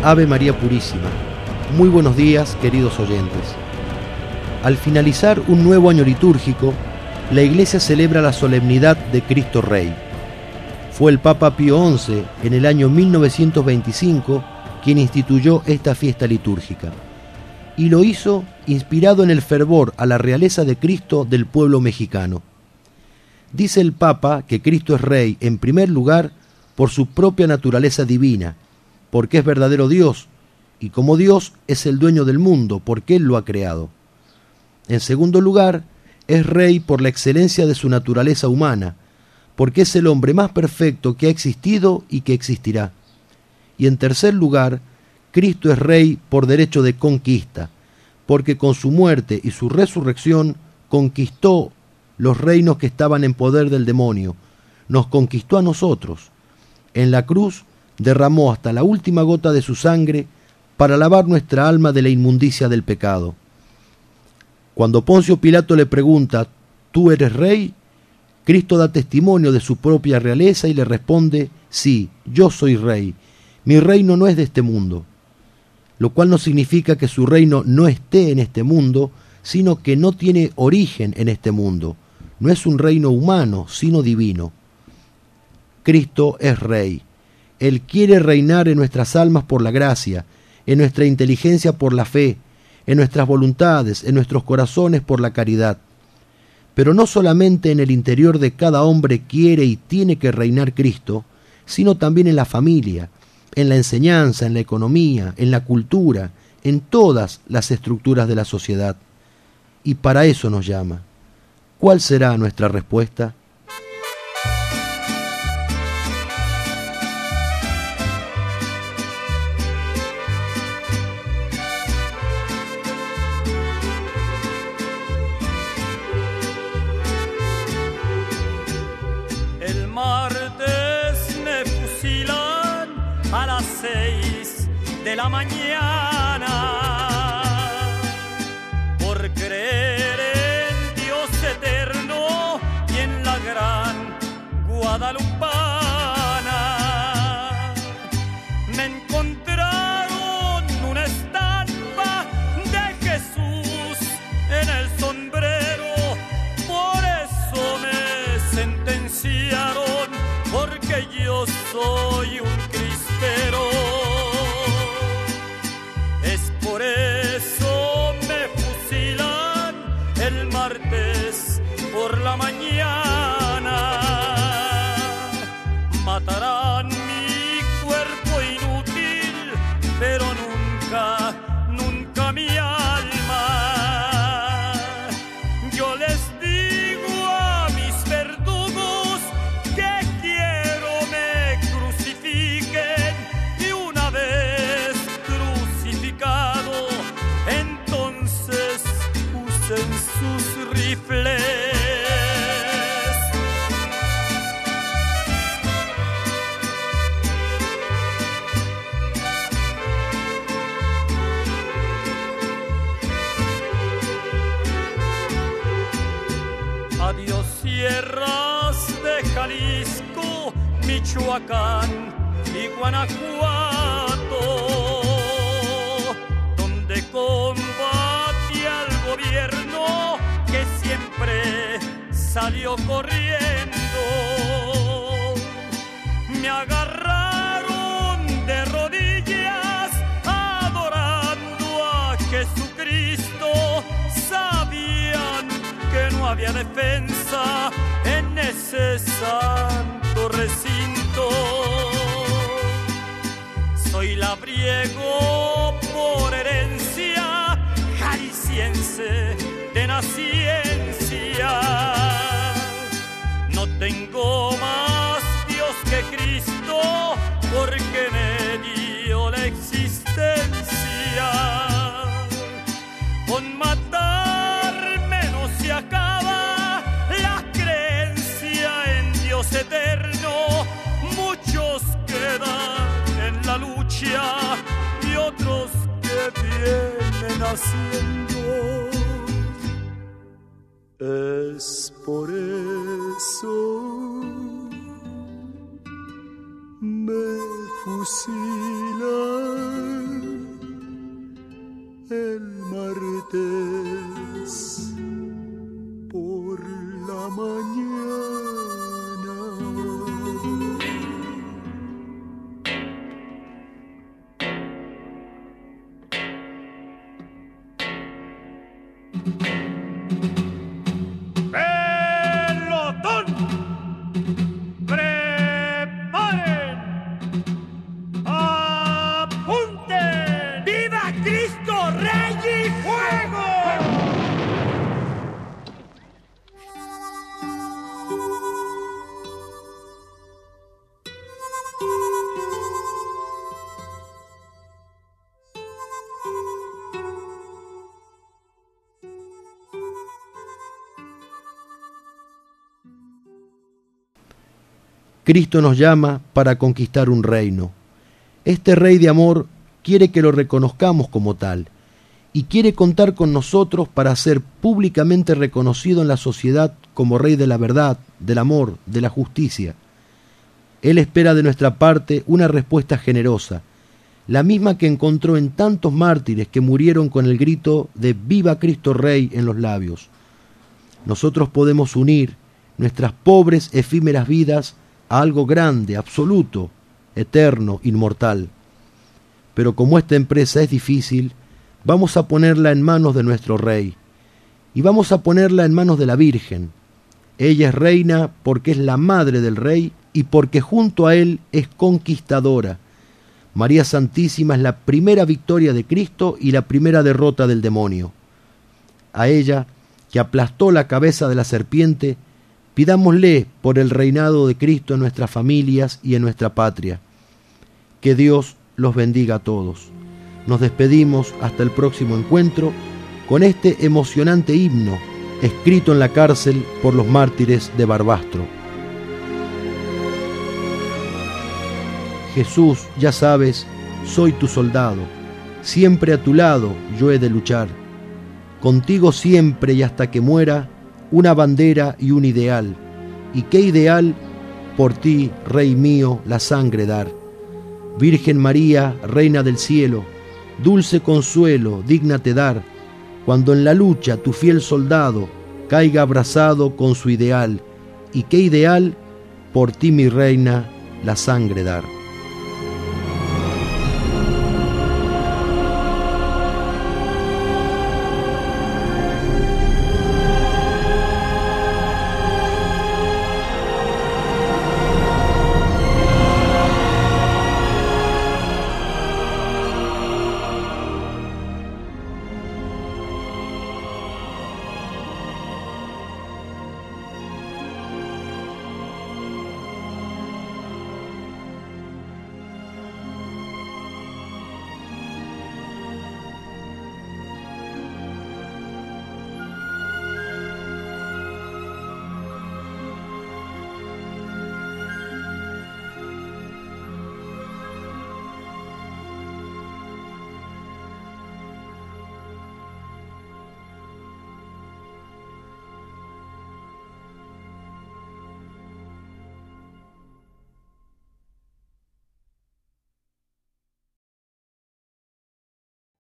Ave María Purísima. Muy buenos días, queridos oyentes. Al finalizar un nuevo año litúrgico, la Iglesia celebra la solemnidad de Cristo Rey. Fue el Papa Pío XI, en el año 1925, quien instituyó esta fiesta litúrgica. Y lo hizo inspirado en el fervor a la realeza de Cristo del pueblo mexicano. Dice el Papa que Cristo es Rey, en primer lugar, por su propia naturaleza divina, porque es verdadero Dios, y como Dios es el dueño del mundo, porque Él lo ha creado. En segundo lugar, es Rey por la excelencia de su naturaleza humana, porque es el hombre más perfecto que ha existido y que existirá. Y en tercer lugar, Cristo es Rey por derecho de conquista, porque con su muerte y su resurrección conquistó los reinos que estaban en poder del demonio, nos conquistó a nosotros. En la cruz derramó hasta la última gota de su sangre para lavar nuestra alma de la inmundicia del pecado. Cuando Poncio Pilato le pregunta, ¿tú eres rey?, Cristo da testimonio de su propia realeza y le responde, sí, yo soy rey, mi reino no es de este mundo, lo cual no significa que su reino no esté en este mundo, sino que no tiene origen en este mundo, no es un reino humano, sino divino. Cristo es rey, Él quiere reinar en nuestras almas por la gracia, en nuestra inteligencia por la fe, en nuestras voluntades, en nuestros corazones por la caridad. Pero no solamente en el interior de cada hombre quiere y tiene que reinar Cristo, sino también en la familia, en la enseñanza, en la economía, en la cultura, en todas las estructuras de la sociedad. Y para eso nos llama. ¿Cuál será nuestra respuesta? A las 6 de la mañana por creer en Dios eterno y en la gran Guadalupana. Me encontraron una estampa de Jesús en el sombrero, por eso me sentenciaron, porque yo soy un pero es por eso me fusilan el martes por la mañana. Matarán mi cuerpo inútil, pero nunca, nunca mi alma. Yo les digo a mis verdugos que quiero me crucifiquen. Entonces usen sus rifles. Adiós sierras de Jalisco, Michoacán y Guanajuato, combate al gobierno que siempre salió corriendo. Me agarraron de rodillas adorando a Jesucristo. Sabían que no había defensa en ese santo recinto. Soy labriego por herencia, jalisciense de naciencia. No tengo más Dios que Cristo, porque me dio la existencia. Con matarme no se acaba la creencia en Dios eterno. Muchos quedan en la lucha y otros que vienen haciendo. Es por eso me fusilan el martes por la mañana. ¡Pelotón! ¡Preparen! ¡Apunten! ¡Viva Cristo Rey y fuego! Cristo nos llama para conquistar un reino. Este Rey de amor quiere que lo reconozcamos como tal y quiere contar con nosotros para ser públicamente reconocido en la sociedad como Rey de la verdad, del amor, de la justicia. Él espera de nuestra parte una respuesta generosa, la misma que encontró en tantos mártires que murieron con el grito de «Viva Cristo Rey» en los labios. Nosotros podemos unir nuestras pobres, efímeras vidas a algo grande, absoluto, eterno, inmortal. Pero como esta empresa es difícil, vamos a ponerla en manos de nuestro Rey, y vamos a ponerla en manos de la Virgen. Ella es reina porque es la madre del Rey y porque junto a él es conquistadora. María Santísima es la primera victoria de Cristo y la primera derrota del demonio. A ella, que aplastó la cabeza de la serpiente, pidámosle por el reinado de Cristo en nuestras familias y en nuestra patria. Que Dios los bendiga a todos. Nos despedimos hasta el próximo encuentro con este emocionante himno escrito en la cárcel por los mártires de Barbastro. Jesús, ya sabes, soy tu soldado, siempre a tu lado yo he de luchar. Contigo siempre y hasta que muera, una bandera y un ideal. ¿Y qué ideal? Por ti, Rey mío, la sangre dar. Virgen María, Reina del cielo, dulce consuelo, dígnate dar, cuando en la lucha tu fiel soldado caiga abrazado con su ideal. ¿Y qué ideal? Por ti, mi reina, la sangre dar.